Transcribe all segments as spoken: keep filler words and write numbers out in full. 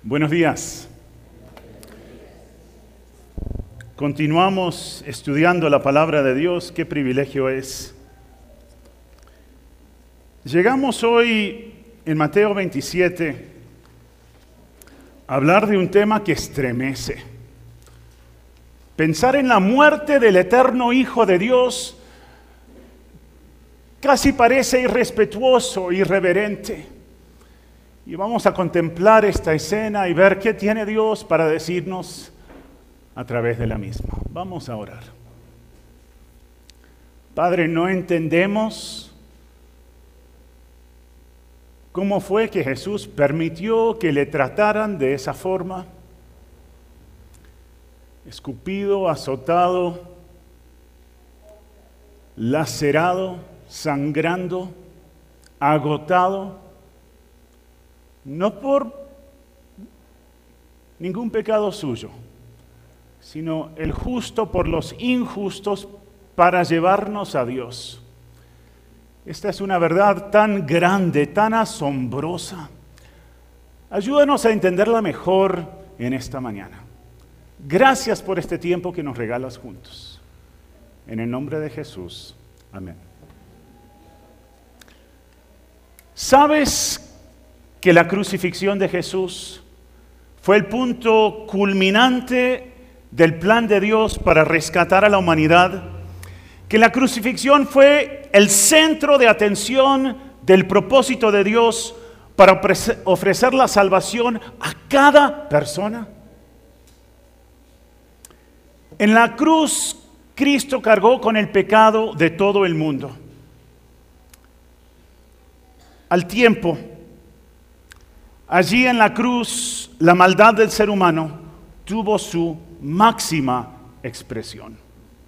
Buenos días. Continuamos estudiando la palabra de Dios. Qué privilegio es. Llegamos hoy en Mateo veintisiete a hablar de un tema que estremece. Pensar en la muerte del eterno Hijo de Dios casi parece irrespetuoso, irreverente. Y vamos a contemplar esta escena y ver qué tiene Dios para decirnos a través de la misma. Vamos a orar. Padre, no entendemos cómo fue que Jesús permitió que le trataran de esa forma, escupido, azotado, lacerado, sangrando, agotado. No por ningún pecado suyo, sino el justo por los injustos para llevarnos a Dios. Esta es una verdad tan grande, tan asombrosa. Ayúdanos a entenderla mejor en esta mañana. Gracias por este tiempo que nos regalas juntos. En el nombre de Jesús. Amén. ¿Sabes que la crucifixión de Jesús fue el punto culminante del plan de Dios para rescatar a la humanidad? Que la crucifixión fue el centro de atención del propósito de Dios para ofrecer la salvación a cada persona. En la cruz, Cristo cargó con el pecado de todo el mundo. Al tiempo, allí en la cruz, la maldad del ser humano tuvo su máxima expresión.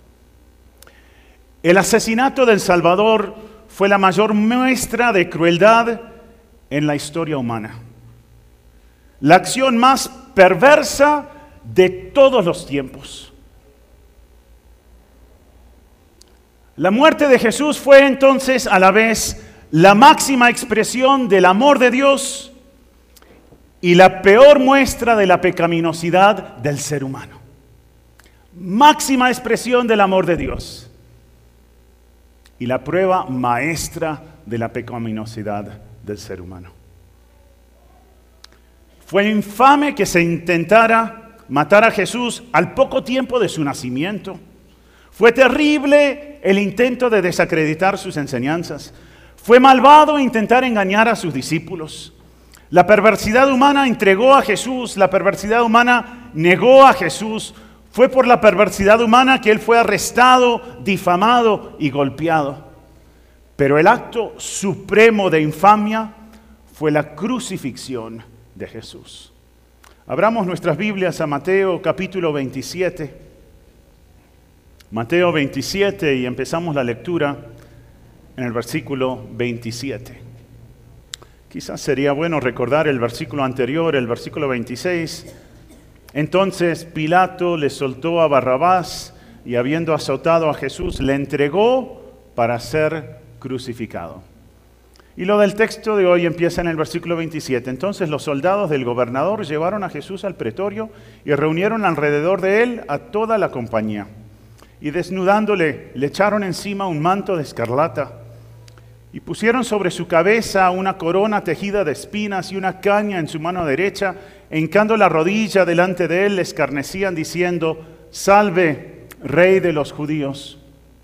El asesinato del Salvador fue la mayor muestra de crueldad en la historia humana. La acción más perversa de todos los tiempos. La muerte de Jesús fue entonces a la vez la máxima expresión del amor de Dios y la peor muestra de la pecaminosidad del ser humano. Máxima expresión del amor de Dios y la prueba maestra de la pecaminosidad del ser humano. Fue infame que se intentara matar a Jesús al poco tiempo de su nacimiento. Fue terrible el intento de desacreditar sus enseñanzas. Fue malvado intentar engañar a sus discípulos. La perversidad humana entregó a Jesús, la perversidad humana negó a Jesús. Fue por la perversidad humana que Él fue arrestado, difamado y golpeado. Pero el acto supremo de infamia fue la crucifixión de Jesús. Abramos nuestras Biblias a Mateo capítulo veintisiete. Mateo veintisiete y empezamos la lectura en el versículo veintisiete. Quizás sería bueno recordar el versículo anterior, el versículo veintiséis. Entonces Pilato le soltó a Barrabás y habiendo azotado a Jesús, le entregó para ser crucificado. Y lo del texto de hoy empieza en el versículo veintisiete. Entonces los soldados del gobernador llevaron a Jesús al pretorio y reunieron alrededor de él a toda la compañía. Y desnudándole, le echaron encima un manto de escarlata. Y pusieron sobre su cabeza una corona tejida de espinas y una caña en su mano derecha, e hincando la rodilla delante de él, le escarnecían diciendo: Salve, Rey de los judíos.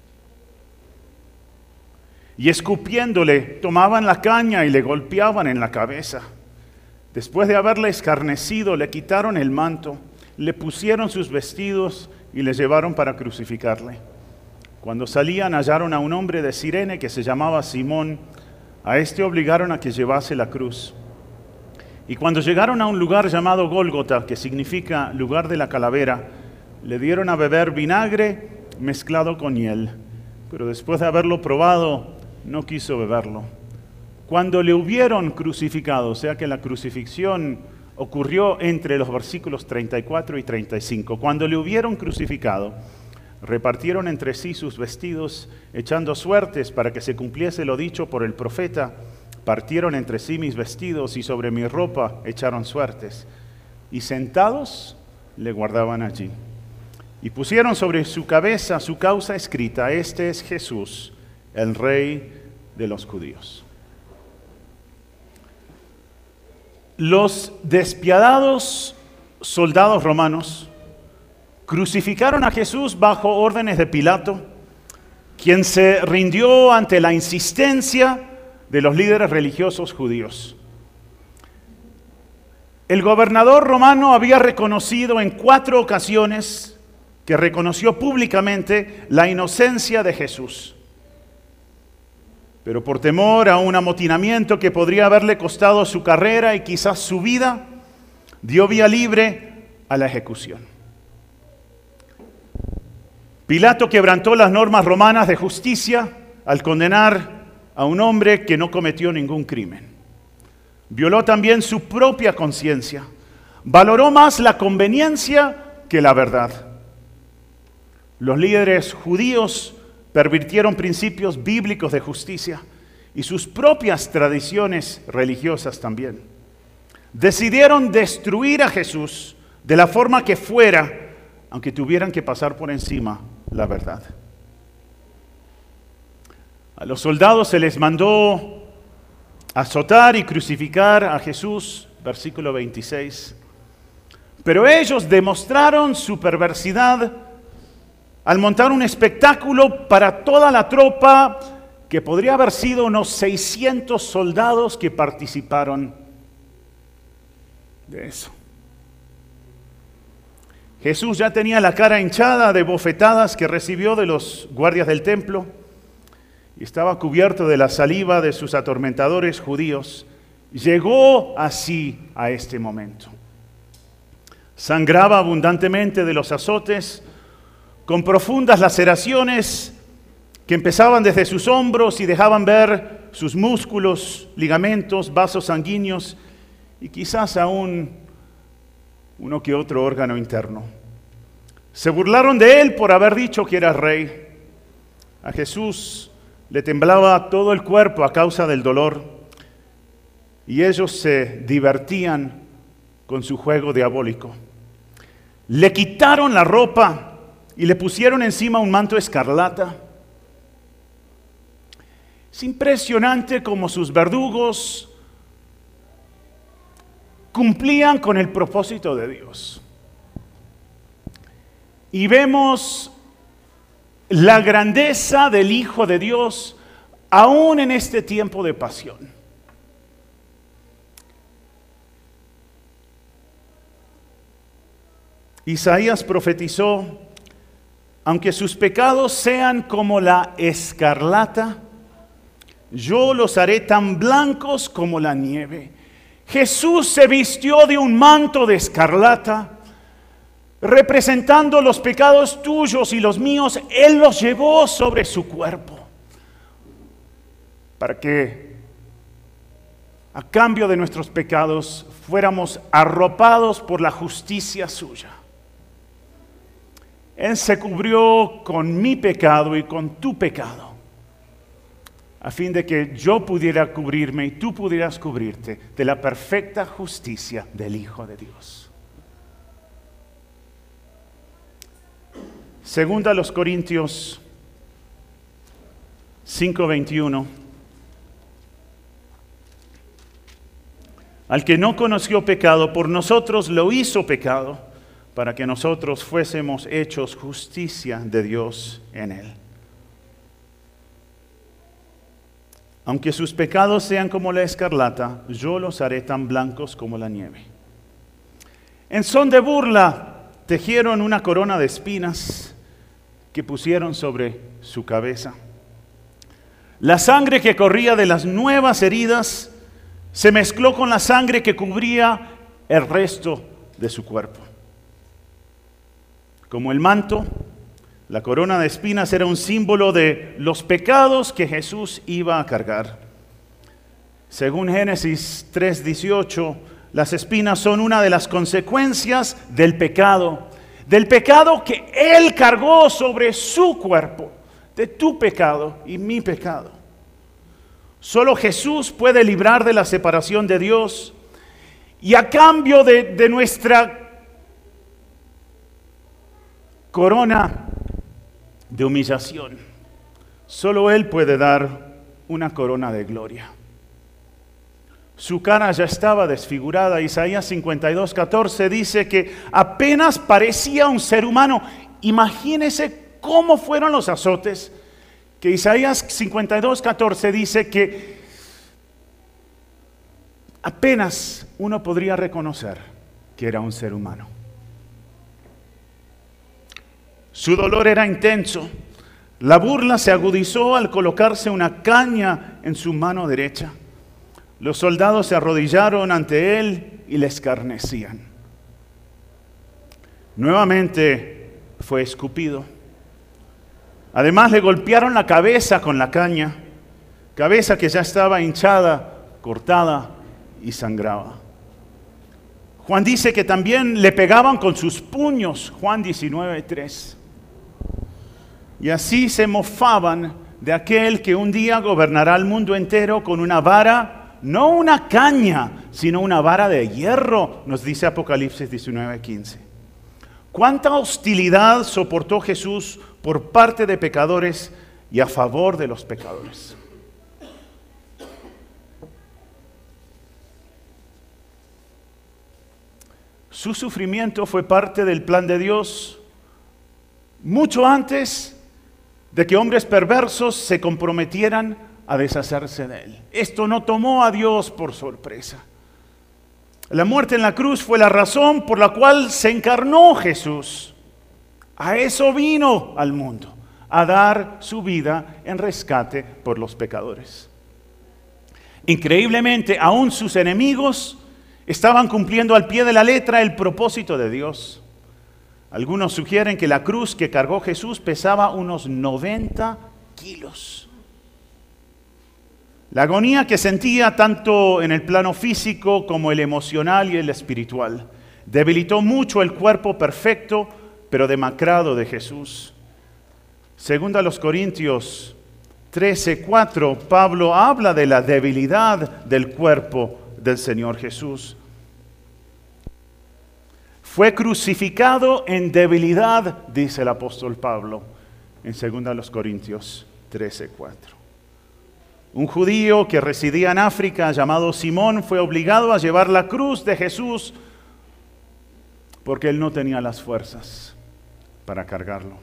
Y escupiéndole, tomaban la caña y le golpeaban en la cabeza. Después de haberle escarnecido, le quitaron el manto, le pusieron sus vestidos y le llevaron para crucificarle. Cuando salían hallaron a un hombre de Cirene que se llamaba Simón. A este obligaron a que llevase la cruz. Y cuando llegaron a un lugar llamado Gólgota, que significa lugar de la calavera, le dieron a beber vinagre mezclado con hiel. Pero después de haberlo probado, no quiso beberlo. Cuando le hubieron crucificado, o sea que la crucifixión ocurrió entre los versículos treinta y cuatro y treinta y cinco. Cuando le hubieron crucificado, repartieron entre sí sus vestidos, echando suertes para que se cumpliese lo dicho por el profeta. Partieron entre sí mis vestidos y sobre mi ropa echaron suertes. y sentados le guardaban allí. Y pusieron sobre su cabeza su causa escrita: este es Jesús, el Rey de los judíos. Los despiadados soldados romanos crucificaron a Jesús bajo órdenes de Pilato, quien se rindió ante la insistencia de los líderes religiosos judíos. El gobernador romano había reconocido en cuatro ocasiones que reconoció públicamente la inocencia de Jesús. Pero por temor a un amotinamiento que podría haberle costado su carrera y quizás su vida, dio vía libre a la ejecución. Pilato quebrantó las normas romanas de justicia al condenar a un hombre que no cometió ningún crimen. Violó también su propia conciencia. Valoró más la conveniencia que la verdad. Los líderes judíos pervirtieron principios bíblicos de justicia y sus propias tradiciones religiosas también. Decidieron destruir a Jesús de la forma que fuera, aunque tuvieran que pasar por encima la verdad. A los soldados se les mandó azotar y crucificar a Jesús, versículo veintiséis. Pero ellos demostraron su perversidad al montar un espectáculo para toda la tropa, que podría haber sido unos seiscientos soldados que participaron de eso. Jesús ya tenía la cara hinchada de bofetadas que recibió de los guardias del templo y estaba cubierto de la saliva de sus atormentadores judíos. Llegó así a este momento. Sangraba abundantemente de los azotes, con profundas laceraciones que empezaban desde sus hombros y dejaban ver sus músculos, ligamentos, vasos sanguíneos y quizás aún uno que otro órgano interno. Se burlaron de él por haber dicho que era rey. A Jesús le temblaba todo el cuerpo a causa del dolor y ellos se divertían con su juego diabólico. Le quitaron la ropa y le pusieron encima un manto escarlata. Es impresionante cómo sus verdugos cumplían con el propósito de Dios. Y vemos la grandeza del Hijo de Dios aún en este tiempo de pasión. Isaías profetizó: aunque sus pecados sean como la escarlata, yo los haré tan blancos como la nieve. Jesús se vistió de un manto de escarlata, representando los pecados tuyos y los míos. Él los llevó sobre su cuerpo, para que a cambio de nuestros pecados fuéramos arropados por la justicia suya. Él se cubrió con mi pecado y con tu pecado, a fin de que yo pudiera cubrirme y tú pudieras cubrirte de la perfecta justicia del Hijo de Dios. Segunda a los Corintios cinco veintiuno. Al que no conoció pecado, por nosotros lo hizo pecado, para que nosotros fuésemos hechos justicia de Dios en él. Aunque sus pecados sean como la escarlata, yo los haré tan blancos como la nieve. En son de burla, tejieron una corona de espinas que pusieron sobre su cabeza. La sangre que corría de las nuevas heridas se mezcló con la sangre que cubría el resto de su cuerpo. Como el manto, la corona de espinas era un símbolo de los pecados que Jesús iba a cargar. Según Génesis tres dieciocho, las espinas son una de las consecuencias del pecado, del pecado que Él cargó sobre su cuerpo, de tu pecado y mi pecado. Solo Jesús puede librar de la separación de Dios Y a cambio de, de nuestra corona de humillación, solo Él puede dar una corona de gloria. Su cara ya estaba desfigurada. Isaías cincuenta y dos, catorce dice que apenas parecía un ser humano. Imagínense cómo fueron los azotes, que Isaías cincuenta y dos, catorce dice que apenas uno podría reconocer que era un ser humano. Su dolor era intenso. La burla se agudizó al colocarse una caña en su mano derecha. Los soldados se arrodillaron ante él y le escarnecían. Nuevamente fue escupido. Además le golpearon la cabeza con la caña, cabeza que ya estaba hinchada, cortada y sangraba. Juan dice que también le pegaban con sus puños, Juan diecinueve, tres. Y así se mofaban de aquel que un día gobernará el mundo entero con una vara, no una caña, sino una vara de hierro, nos dice Apocalipsis diecinueve, quince. ¿Cuánta hostilidad soportó Jesús por parte de pecadores y a favor de los pecadores? Su sufrimiento fue parte del plan de Dios mucho antes de que hombres perversos se comprometieran a deshacerse de él. Esto no tomó a Dios por sorpresa. La muerte en la cruz fue la razón por la cual se encarnó Jesús. A eso vino al mundo, a dar su vida en rescate por los pecadores. Increíblemente, aún sus enemigos estaban cumpliendo al pie de la letra el propósito de Dios. Algunos sugieren que la cruz que cargó Jesús pesaba unos noventa kilos. La agonía que sentía tanto en el plano físico como el emocional y el espiritual debilitó mucho el cuerpo perfecto pero demacrado de Jesús. Según a los Corintios trece, cuatro, Pablo habla de la debilidad del cuerpo del Señor Jesús. Fue crucificado en debilidad, dice el apóstol Pablo en según a los Corintios trece, cuatro. Un judío que residía en África llamado Simón fue obligado a llevar la cruz de Jesús porque él no tenía las fuerzas para cargarlo.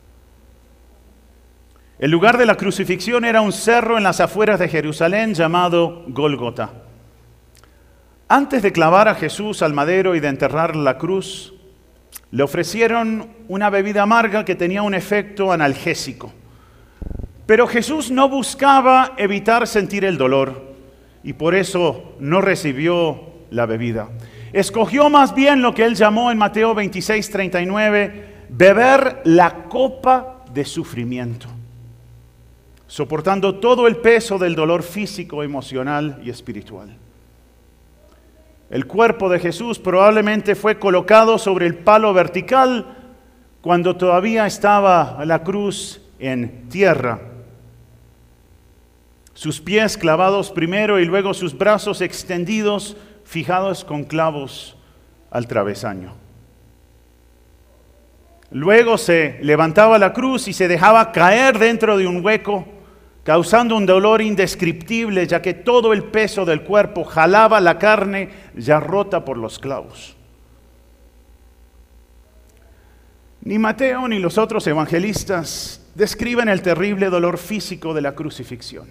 El lugar de la crucifixión era un cerro en las afueras de Jerusalén llamado Gólgota. Antes de clavar a Jesús al madero y de enterrar la cruz, le ofrecieron una bebida amarga que tenía un efecto analgésico. Pero Jesús no buscaba evitar sentir el dolor y por eso no recibió la bebida. Escogió más bien lo que él llamó en Mateo veintiséis, treinta y nueve, beber la copa de sufrimiento, soportando todo el peso del dolor físico, emocional y espiritual. El cuerpo de Jesús probablemente fue colocado sobre el palo vertical cuando todavía estaba la cruz en tierra. Sus pies clavados primero y luego sus brazos extendidos, fijados con clavos al travesaño. Luego se levantaba la cruz y se dejaba caer dentro de un hueco, causando un dolor indescriptible, ya que todo el peso del cuerpo jalaba la carne ya rota por los clavos. Ni Mateo ni los otros evangelistas describen el terrible dolor físico de la crucifixión.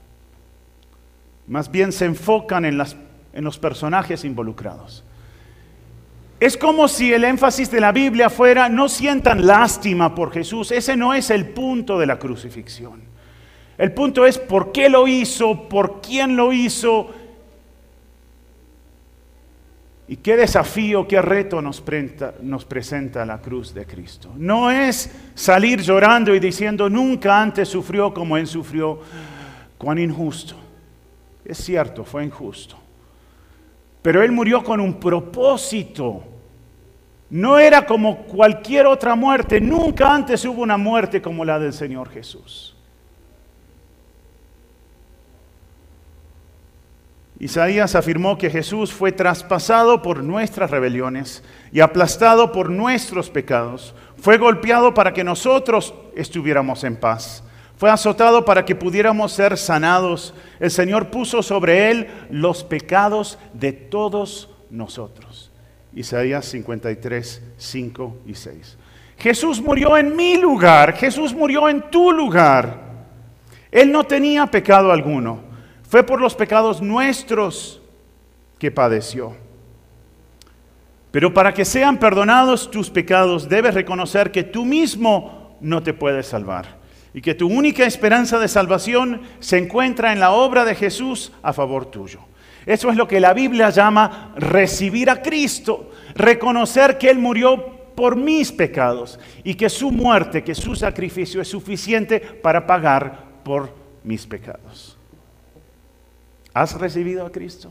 Más bien se enfocan en, las, en los personajes involucrados. Es como si el énfasis de la Biblia fuera: no sientan lástima por Jesús. Ese no es el punto de la crucifixión. El punto es por qué lo hizo, por quién lo hizo y qué desafío, qué reto nos, prenta, nos presenta la cruz de Cristo. No es salir llorando y diciendo: nunca antes sufrió como Él sufrió. Cuán injusto. Es cierto, fue injusto. Pero Él murió con un propósito. No era como cualquier otra muerte. Nunca antes hubo una muerte como la del Señor Jesús. Isaías afirmó que Jesús fue traspasado por nuestras rebeliones y aplastado por nuestros pecados. Fue golpeado para que nosotros estuviéramos en paz. Fue azotado para que pudiéramos ser sanados. El Señor puso sobre él los pecados de todos nosotros. Isaías cincuenta y tres, cinco y seis. Jesús murió en mi lugar. Jesús murió en tu lugar. Él no tenía pecado alguno. Fue por los pecados nuestros que padeció. Pero para que sean perdonados tus pecados, debes reconocer que tú mismo no te puedes salvar y que tu única esperanza de salvación se encuentra en la obra de Jesús a favor tuyo. Eso es lo que la Biblia llama recibir a Cristo, reconocer que Él murió por mis pecados y que su muerte, que su sacrificio es suficiente para pagar por mis pecados. ¿Has recibido a Cristo?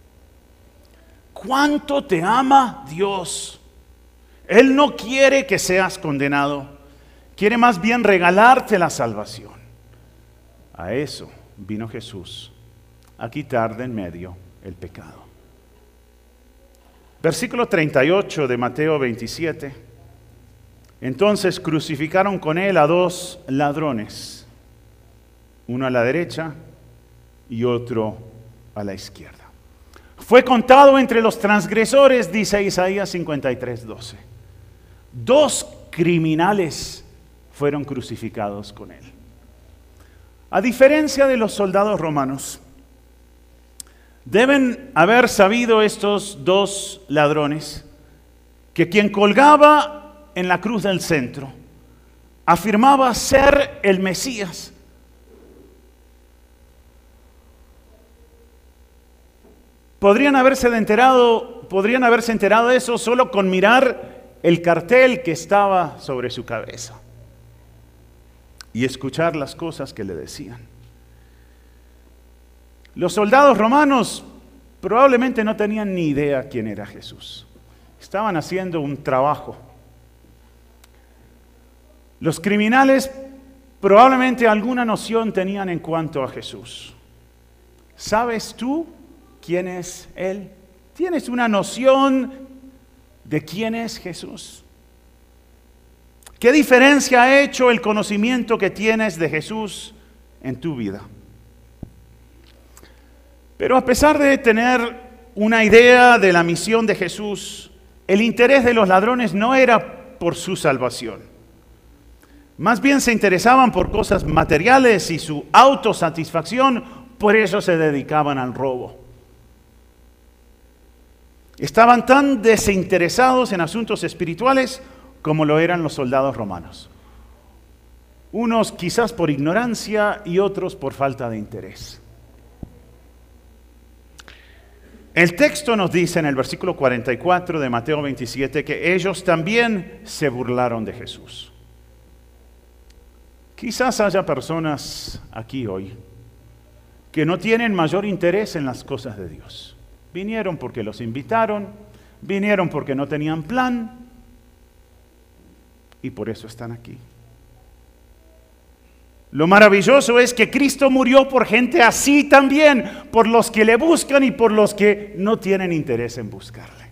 ¿Cuánto te ama Dios? Él no quiere que seas condenado. Quiere más bien regalarte la salvación. A eso vino Jesús, a quitar de en medio el pecado. Versículo treinta y ocho de Mateo veintisiete. Entonces crucificaron con él a dos ladrones, uno a la derecha y otro a la izquierda. Fue contado entre los transgresores, dice Isaías cincuenta y tres, doce. Dos criminales fueron crucificados con él. A diferencia de los soldados romanos, deben haber sabido estos dos ladrones que quien colgaba en la cruz del centro afirmaba ser el Mesías. Podrían haberse enterado, podrían haberse enterado de eso solo con mirar el cartel que estaba sobre su cabeza y escuchar las cosas que le decían. Los soldados romanos probablemente no tenían ni idea quién era Jesús. Estaban haciendo un trabajo. Los criminales probablemente alguna noción tenían en cuanto a Jesús. ¿Sabes tú quién es Él? ¿Tienes una noción de quién es Jesús? ¿Qué diferencia ha hecho el conocimiento que tienes de Jesús en tu vida? Pero a pesar de tener una idea de la misión de Jesús, el interés de los ladrones no era por su salvación. Más bien se interesaban por cosas materiales y su autosatisfacción, por eso se dedicaban al robo. Estaban tan desinteresados en asuntos espirituales como lo eran los soldados romanos. Unos quizás por ignorancia y otros por falta de interés. El texto nos dice en el versículo cuarenta y cuatro de Mateo veintisiete que ellos también se burlaron de Jesús. Quizás haya personas aquí hoy que no tienen mayor interés en las cosas de Dios. Vinieron porque los invitaron, vinieron porque no tenían plan y por eso están aquí. Lo maravilloso es que Cristo murió por gente así también, por los que le buscan y por los que no tienen interés en buscarle.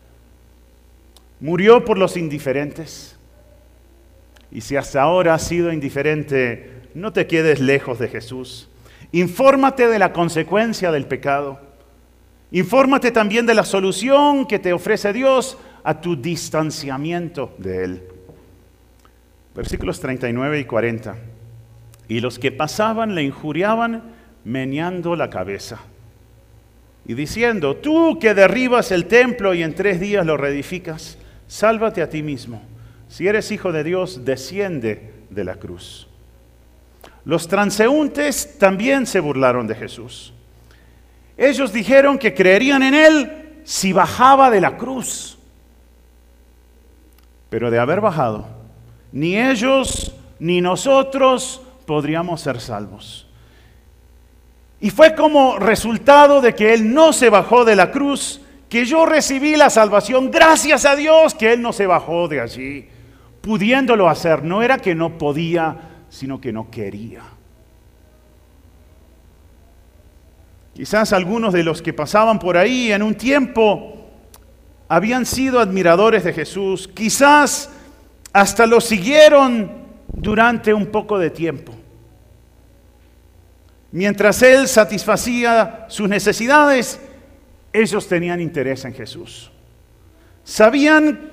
Murió por los indiferentes. Y si hasta ahora has sido indiferente, no te quedes lejos de Jesús. Infórmate de la consecuencia del pecado. Infórmate también de la solución que te ofrece Dios a tu distanciamiento de Él. Versículos treinta y nueve y cuarenta. Y los que pasaban le injuriaban meneando la cabeza y diciendo: tú que derribas el templo y en tres días lo reedificas, sálvate a ti mismo. Si eres hijo de Dios, desciende de la cruz. Los transeúntes también se burlaron de Jesús. Ellos dijeron que creerían en Él si bajaba de la cruz. Pero de haber bajado, ni ellos ni nosotros podríamos ser salvos. Y fue como resultado de que Él no se bajó de la cruz, que yo recibí la salvación. Gracias a Dios que Él no se bajó de allí, pudiéndolo hacer. No era que no podía, sino que no quería. Quizás algunos de los que pasaban por ahí en un tiempo habían sido admiradores de Jesús. Quizás hasta lo siguieron durante un poco de tiempo. Mientras Él satisfacía sus necesidades, ellos tenían interés en Jesús. Sabían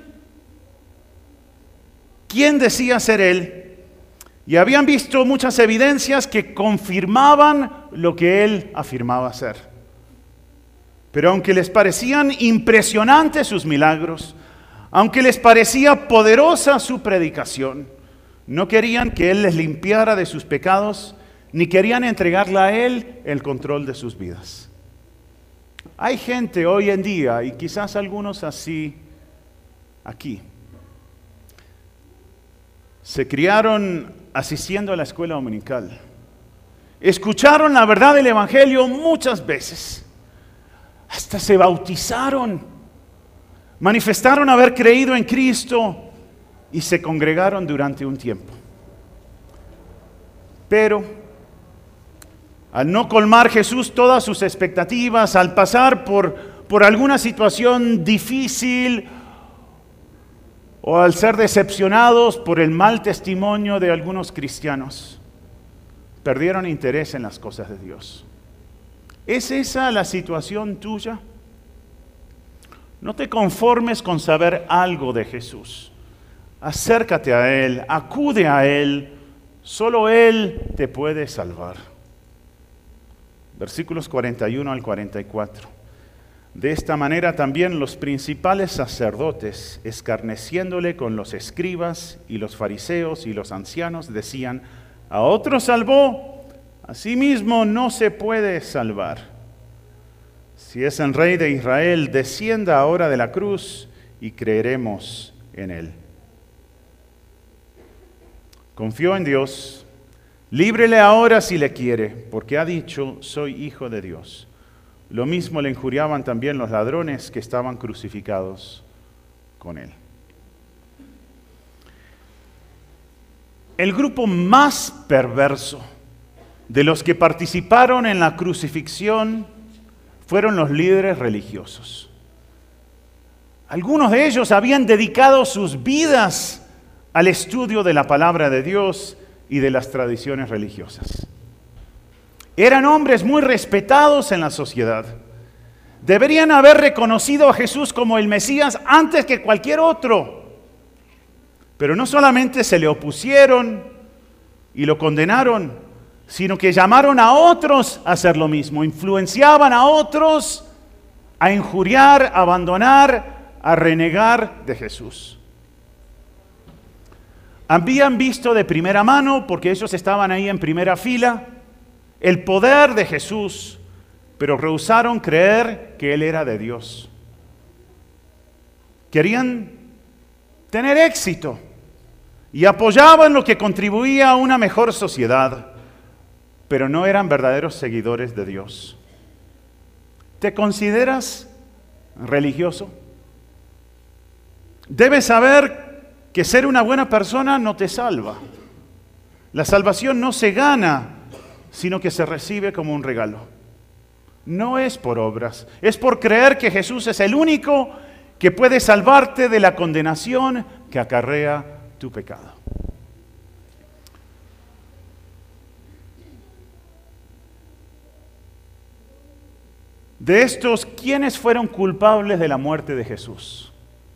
quién decía ser Él y habían visto muchas evidencias que confirmaban lo que Él afirmaba ser. Pero aunque les parecían impresionantes sus milagros, aunque les parecía poderosa su predicación, no querían que Él les limpiara de sus pecados, ni querían entregarle a Él el control de sus vidas. Hay gente hoy en día, y quizás algunos así aquí, se criaron asistiendo a la escuela dominical. Escucharon la verdad del Evangelio muchas veces. Hasta se bautizaron. Manifestaron haber creído en Cristo y se congregaron durante un tiempo. Pero al no colmar Jesús todas sus expectativas, al pasar por, por alguna situación difícil o al ser decepcionados por el mal testimonio de algunos cristianos, perdieron interés en las cosas de Dios. ¿Es esa la situación tuya? No te conformes con saber algo de Jesús. Acércate a Él, acude a Él. Solo Él te puede salvar. Versículos cuarenta y uno al cuarenta y cuatro. De esta manera también los principales sacerdotes, escarneciéndole con los escribas y los fariseos y los ancianos, decían: a otro salvó, a sí mismo no se puede salvar. Si es el Rey de Israel, descienda ahora de la cruz y creeremos en Él. Confió en Dios, líbrele ahora si le quiere, porque ha dicho: soy hijo de Dios. Lo mismo le injuriaban también los ladrones que estaban crucificados con Él. El grupo más perverso de los que participaron en la crucifixión fueron los líderes religiosos. Algunos de ellos habían dedicado sus vidas al estudio de la palabra de Dios y de las tradiciones religiosas. Eran hombres muy respetados en la sociedad. Deberían haber reconocido a Jesús como el Mesías antes que cualquier otro. Pero no solamente se le opusieron y lo condenaron, sino que llamaron a otros a hacer lo mismo. Influenciaban a otros a injuriar, a abandonar, a renegar de Jesús. Habían visto de primera mano, porque ellos estaban ahí en primera fila, el poder de Jesús, pero rehusaron creer que Él era de Dios. Querían tener éxito y apoyaban lo que contribuía a una mejor sociedad, pero no eran verdaderos seguidores de Dios. ¿Te consideras religioso? Debes saber que ser una buena persona no te salva. La salvación no se gana, sino que se recibe como un regalo. No es por obras, es por creer que Jesús es el único que puede salvarte de la condenación que acarrea tu pecado. De estos, ¿quiénes fueron culpables de la muerte de Jesús?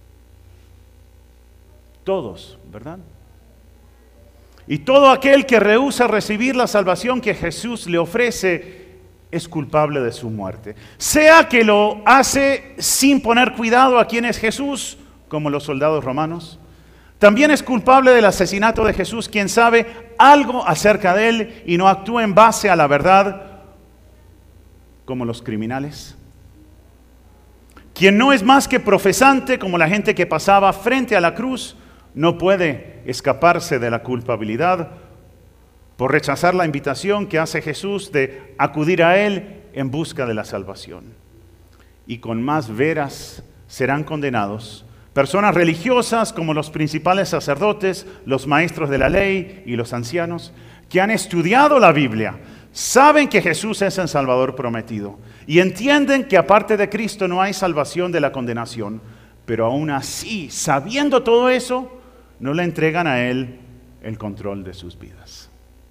Todos, ¿verdad? Y todo aquel que rehúsa recibir la salvación que Jesús le ofrece es culpable de su muerte. Sea que lo hace sin poner cuidado a quién es Jesús, como los soldados romanos. También es culpable del asesinato de Jesús quien sabe algo acerca de Él y no actúa en base a la verdad, como los criminales. Quien no es más que profesante, como la gente que pasaba frente a la cruz, no puede escaparse de la culpabilidad por rechazar la invitación que hace Jesús de acudir a Él en busca de la salvación. Y con más veras serán condenados personas religiosas como los principales sacerdotes, los maestros de la ley y los ancianos, que han estudiado la Biblia, saben que Jesús es el Salvador prometido y entienden que aparte de Cristo no hay salvación de la condenación, pero aún así, sabiendo todo eso, no le entregan a Él el control de sus vidas.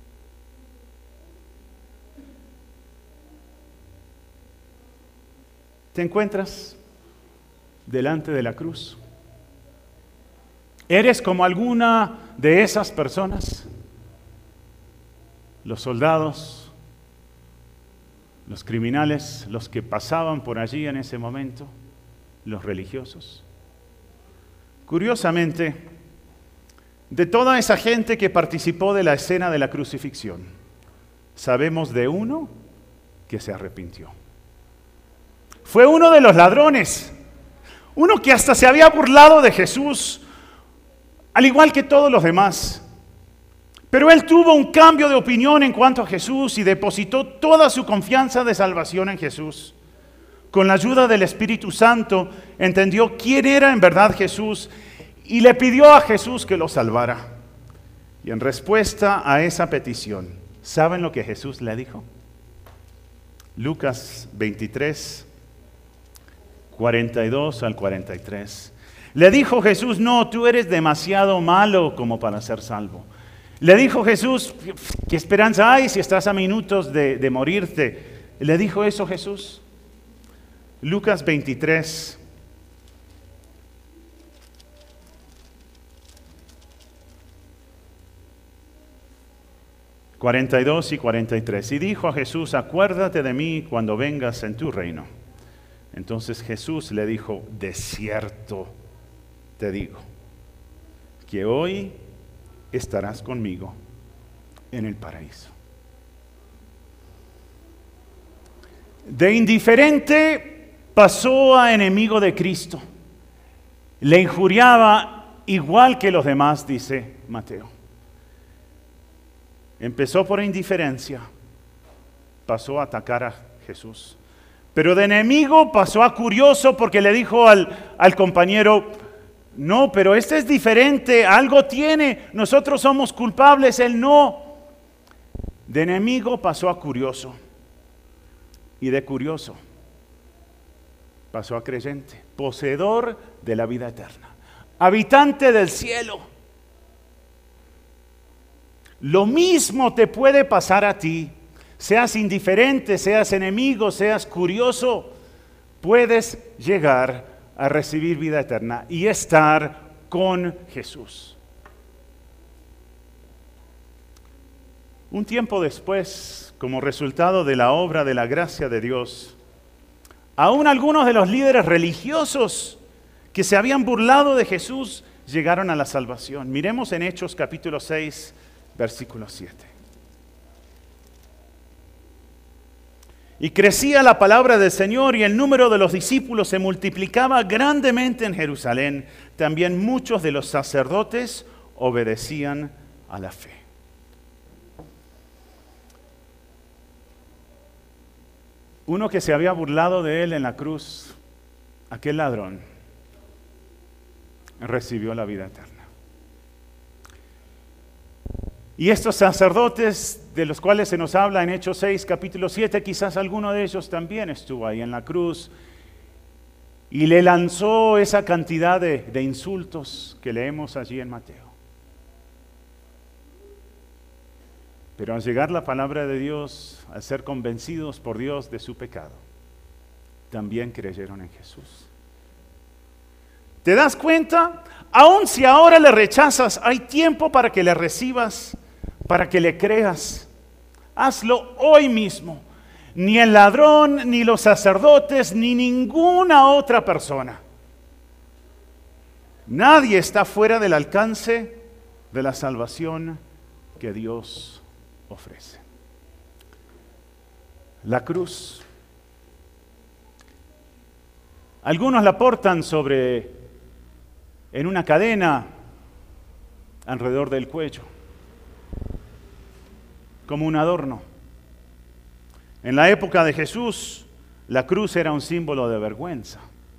¿Te encuentras delante de la cruz? ¿Eres como alguna de esas personas? Los soldados, los criminales, los que pasaban por allí en ese momento, los religiosos. Curiosamente, de toda esa gente que participó de la escena de la crucifixión, sabemos de uno que se arrepintió. Fue uno de los ladrones, uno que hasta se había burlado de Jesús, al igual que todos los demás. Pero él tuvo un cambio de opinión en cuanto a Jesús y depositó toda su confianza de salvación en Jesús. Con la ayuda del Espíritu Santo, entendió quién era en verdad Jesús y le pidió a Jesús que lo salvara. Y en respuesta a esa petición, ¿saben lo que Jesús le dijo? Lucas veintitrés, cuarenta y dos al cuarenta y tres. Le dijo Jesús: no, tú eres demasiado malo como para ser salvo. Le dijo Jesús: ¿qué esperanza hay si estás a minutos de, de morirte? ¿Le dijo eso Jesús? Lucas veintitrés. cuarenta y dos y cuarenta y tres. Y dijo a Jesús: acuérdate de mí cuando vengas en tu reino. Entonces Jesús le dijo: de cierto te digo, que hoy estarás conmigo en el paraíso. De indiferente pasó a enemigo de Cristo. Le injuriaba igual que los demás, dice Mateo. Empezó por indiferencia, pasó a atacar a Jesús. Pero de enemigo pasó a curioso porque le dijo al, al compañero: no, pero este es diferente, algo tiene, nosotros somos culpables, él no. De enemigo pasó a curioso. Y de curioso pasó a creyente, poseedor de la vida eterna, habitante del cielo. Lo mismo te puede pasar a ti, seas indiferente, seas enemigo, seas curioso, puedes llegar a recibir vida eterna y estar con Jesús. Un tiempo después, como resultado de la obra de la gracia de Dios, aún algunos de los líderes religiosos que se habían burlado de Jesús llegaron a la salvación. Miremos en Hechos capítulo seis, versículo siete. Y crecía la palabra del Señor y el número de los discípulos se multiplicaba grandemente en Jerusalén. También muchos de los sacerdotes obedecían a la fe. Uno que se había burlado de él en la cruz, aquel ladrón, recibió la vida eterna. Y estos sacerdotes de los cuales se nos habla en Hechos seis, capítulo siete, quizás alguno de ellos también estuvo ahí en la cruz y le lanzó esa cantidad de, de insultos que leemos allí en Mateo. Pero al llegar la palabra de Dios, al ser convencidos por Dios de su pecado, también creyeron en Jesús. ¿Te das cuenta? Aun si ahora le rechazas, hay tiempo para que le recibas, para que le creas. Hazlo hoy mismo. Ni el ladrón, ni los sacerdotes, ni ninguna otra persona. Nadie está fuera del alcance de la salvación que Dios ofrece. La cruz. Algunos la portan sobre, en una cadena alrededor del cuello, como un adorno. En la época de Jesús, la cruz era un símbolo de vergüenza.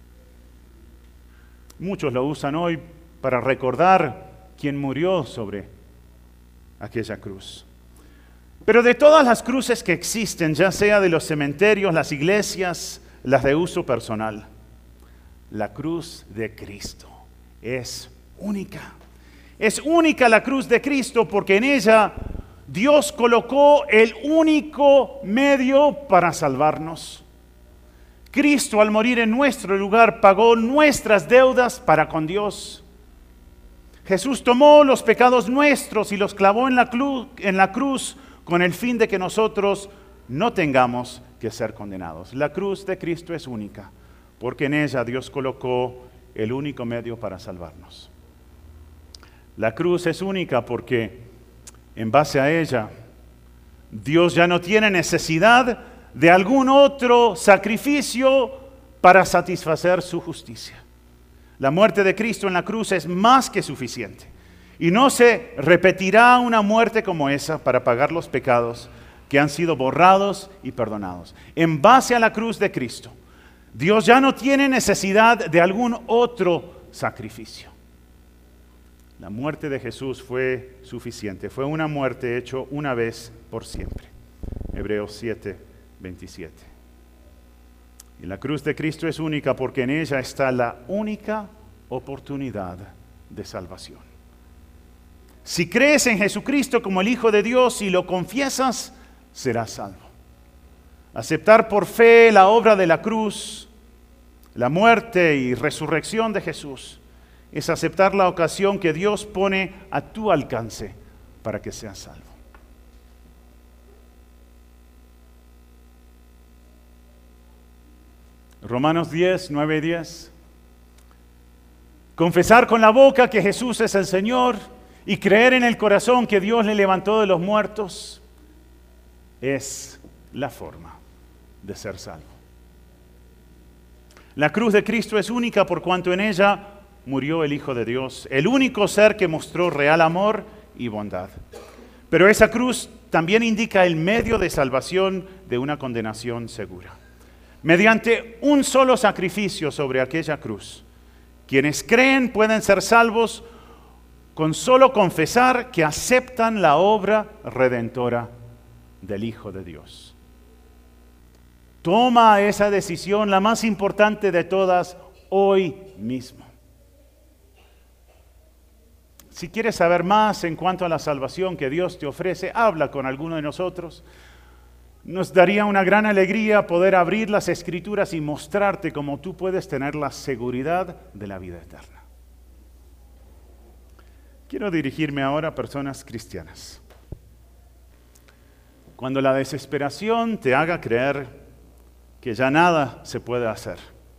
Muchos lo usan hoy para recordar quién murió sobre aquella cruz. Pero de todas las cruces que existen, ya sea de los cementerios, las iglesias, las de uso personal, la cruz de Cristo es única. Es única la cruz de Cristo porque en ella Dios colocó el único medio para salvarnos. Cristo, al morir en nuestro lugar, pagó nuestras deudas para con Dios. Jesús tomó los pecados nuestros y los clavó en la cruz, en la cruz con el fin de que nosotros no tengamos que ser condenados. La cruz de Cristo es única, porque en ella Dios colocó el único medio para salvarnos. La cruz es única porque en base a ella, Dios ya no tiene necesidad de algún otro sacrificio para satisfacer su justicia. La muerte de Cristo en la cruz es más que suficiente. Y no se repetirá una muerte como esa para pagar los pecados que han sido borrados y perdonados. En base a la cruz de Cristo, Dios ya no tiene necesidad de algún otro sacrificio. La muerte de Jesús fue suficiente. Fue una muerte hecha una vez por siempre. Hebreos siete, veintisiete. Y la cruz de Cristo es única porque en ella está la única oportunidad de salvación. Si crees en Jesucristo como el Hijo de Dios y lo confiesas, serás salvo. Aceptar por fe la obra de la cruz, la muerte y resurrección de Jesús, es aceptar la ocasión que Dios pone a tu alcance para que seas salvo. Romanos diez, nueve y diez. Confesar con la boca que Jesús es el Señor y creer en el corazón que Dios le levantó de los muertos es la forma de ser salvo. La cruz de Cristo es única por cuanto en ella murió el Hijo de Dios, el único ser que mostró real amor y bondad. Pero esa cruz también indica el medio de salvación de una condenación segura. Mediante un solo sacrificio sobre aquella cruz, quienes creen pueden ser salvos con solo confesar que aceptan la obra redentora del Hijo de Dios. Toma esa decisión, la más importante de todas, hoy mismo. Si quieres saber más en cuanto a la salvación que Dios te ofrece, habla con alguno de nosotros. Nos daría una gran alegría poder abrir las Escrituras y mostrarte cómo tú puedes tener la seguridad de la vida eterna. Quiero dirigirme ahora a personas cristianas. Cuando la desesperación te haga creer que ya nada se puede hacer,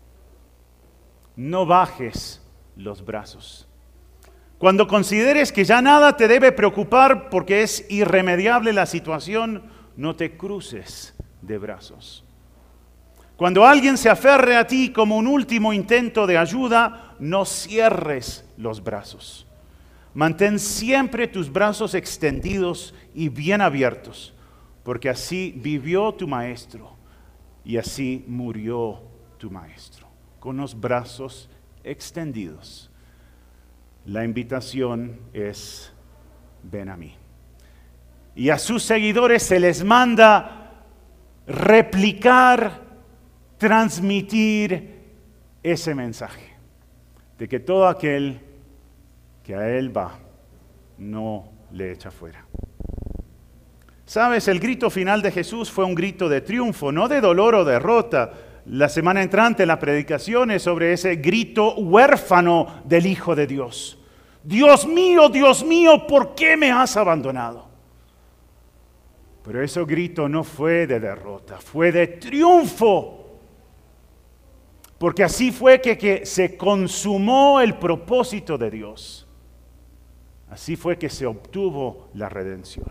no bajes los brazos. Cuando consideres que ya nada te debe preocupar porque es irremediable la situación, no te cruces de brazos. Cuando alguien se aferre a ti como un último intento de ayuda, no cierres los brazos. Mantén siempre tus brazos extendidos y bien abiertos, porque así vivió tu maestro y así murió tu maestro, con los brazos extendidos. La invitación es: ven a mí. Y a sus seguidores se les manda replicar, transmitir ese mensaje de que todo aquel que a Él va no le echa fuera. ¿Sabes? El grito final de Jesús fue un grito de triunfo, no de dolor o derrota. La semana entrante la predicación es sobre ese grito huérfano del Hijo de Dios. Dios mío, Dios mío, ¿por qué me has abandonado? Pero ese grito no fue de derrota, fue de triunfo. Porque así fue que, que se consumó el propósito de Dios. Así fue que se obtuvo la redención.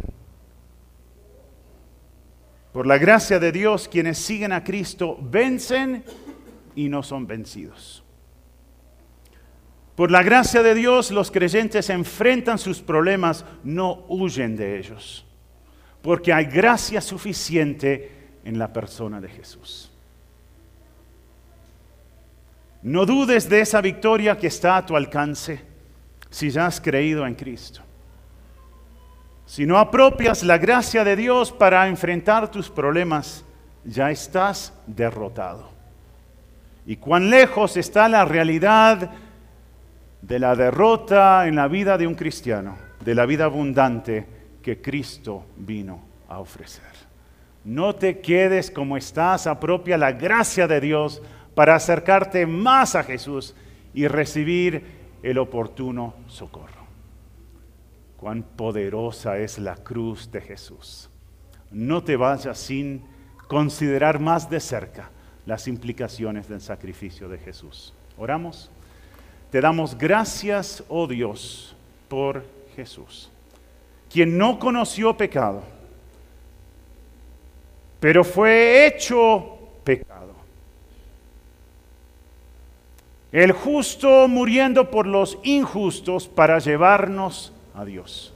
Por la gracia de Dios, quienes siguen a Cristo vencen y no son vencidos. Por la gracia de Dios, los creyentes enfrentan sus problemas, no huyen de ellos. Porque hay gracia suficiente en la persona de Jesús. No dudes de esa victoria que está a tu alcance si ya has creído en Cristo. Si no apropias la gracia de Dios para enfrentar tus problemas, ya estás derrotado. ¿Y cuán lejos está la realidad de la derrota en la vida de un cristiano, de la vida abundante que Cristo vino a ofrecer? No te quedes como estás, apropia la gracia de Dios para acercarte más a Jesús y recibir el oportuno socorro. Cuán poderosa es la cruz de Jesús. No te vayas sin considerar más de cerca las implicaciones del sacrificio de Jesús. Oramos. Te damos gracias, oh Dios, por Jesús, quien no conoció pecado, pero fue hecho pecado. El justo muriendo por los injustos para llevarnos a Dios.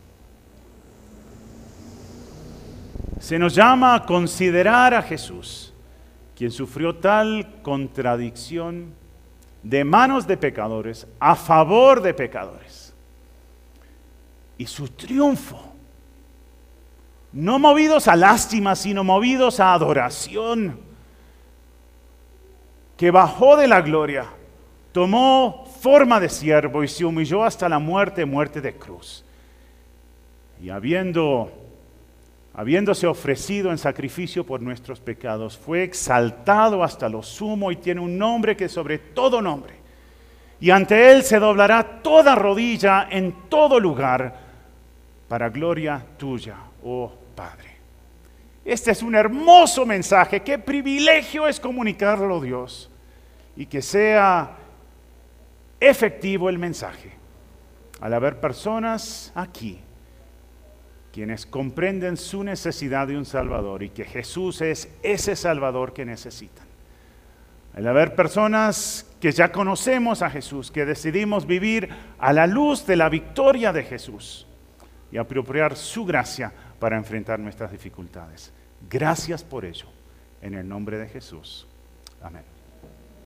Se nos llama a considerar a Jesús, quien sufrió tal contradicción de manos de pecadores a favor de pecadores. Y su triunfo, no movidos a lástima, sino movidos a adoración, que bajó de la gloria, tomó forma de siervo y se humilló hasta la muerte, muerte de cruz. Y habiendo, habiéndose ofrecido en sacrificio por nuestros pecados, fue exaltado hasta lo sumo y tiene un nombre que es sobre todo nombre. Y ante él se doblará toda rodilla en todo lugar, para gloria tuya, oh Padre. Este es un hermoso mensaje. Qué privilegio es comunicarlo, Dios, y que sea efectivo el mensaje. Al haber personas aquí quienes comprenden su necesidad de un Salvador y que Jesús es ese Salvador que necesitan. Al haber personas que ya conocemos a Jesús, que decidimos vivir a la luz de la victoria de Jesús y apropiar su gracia para enfrentar nuestras dificultades. Gracias por ello, en el nombre de Jesús. Amén.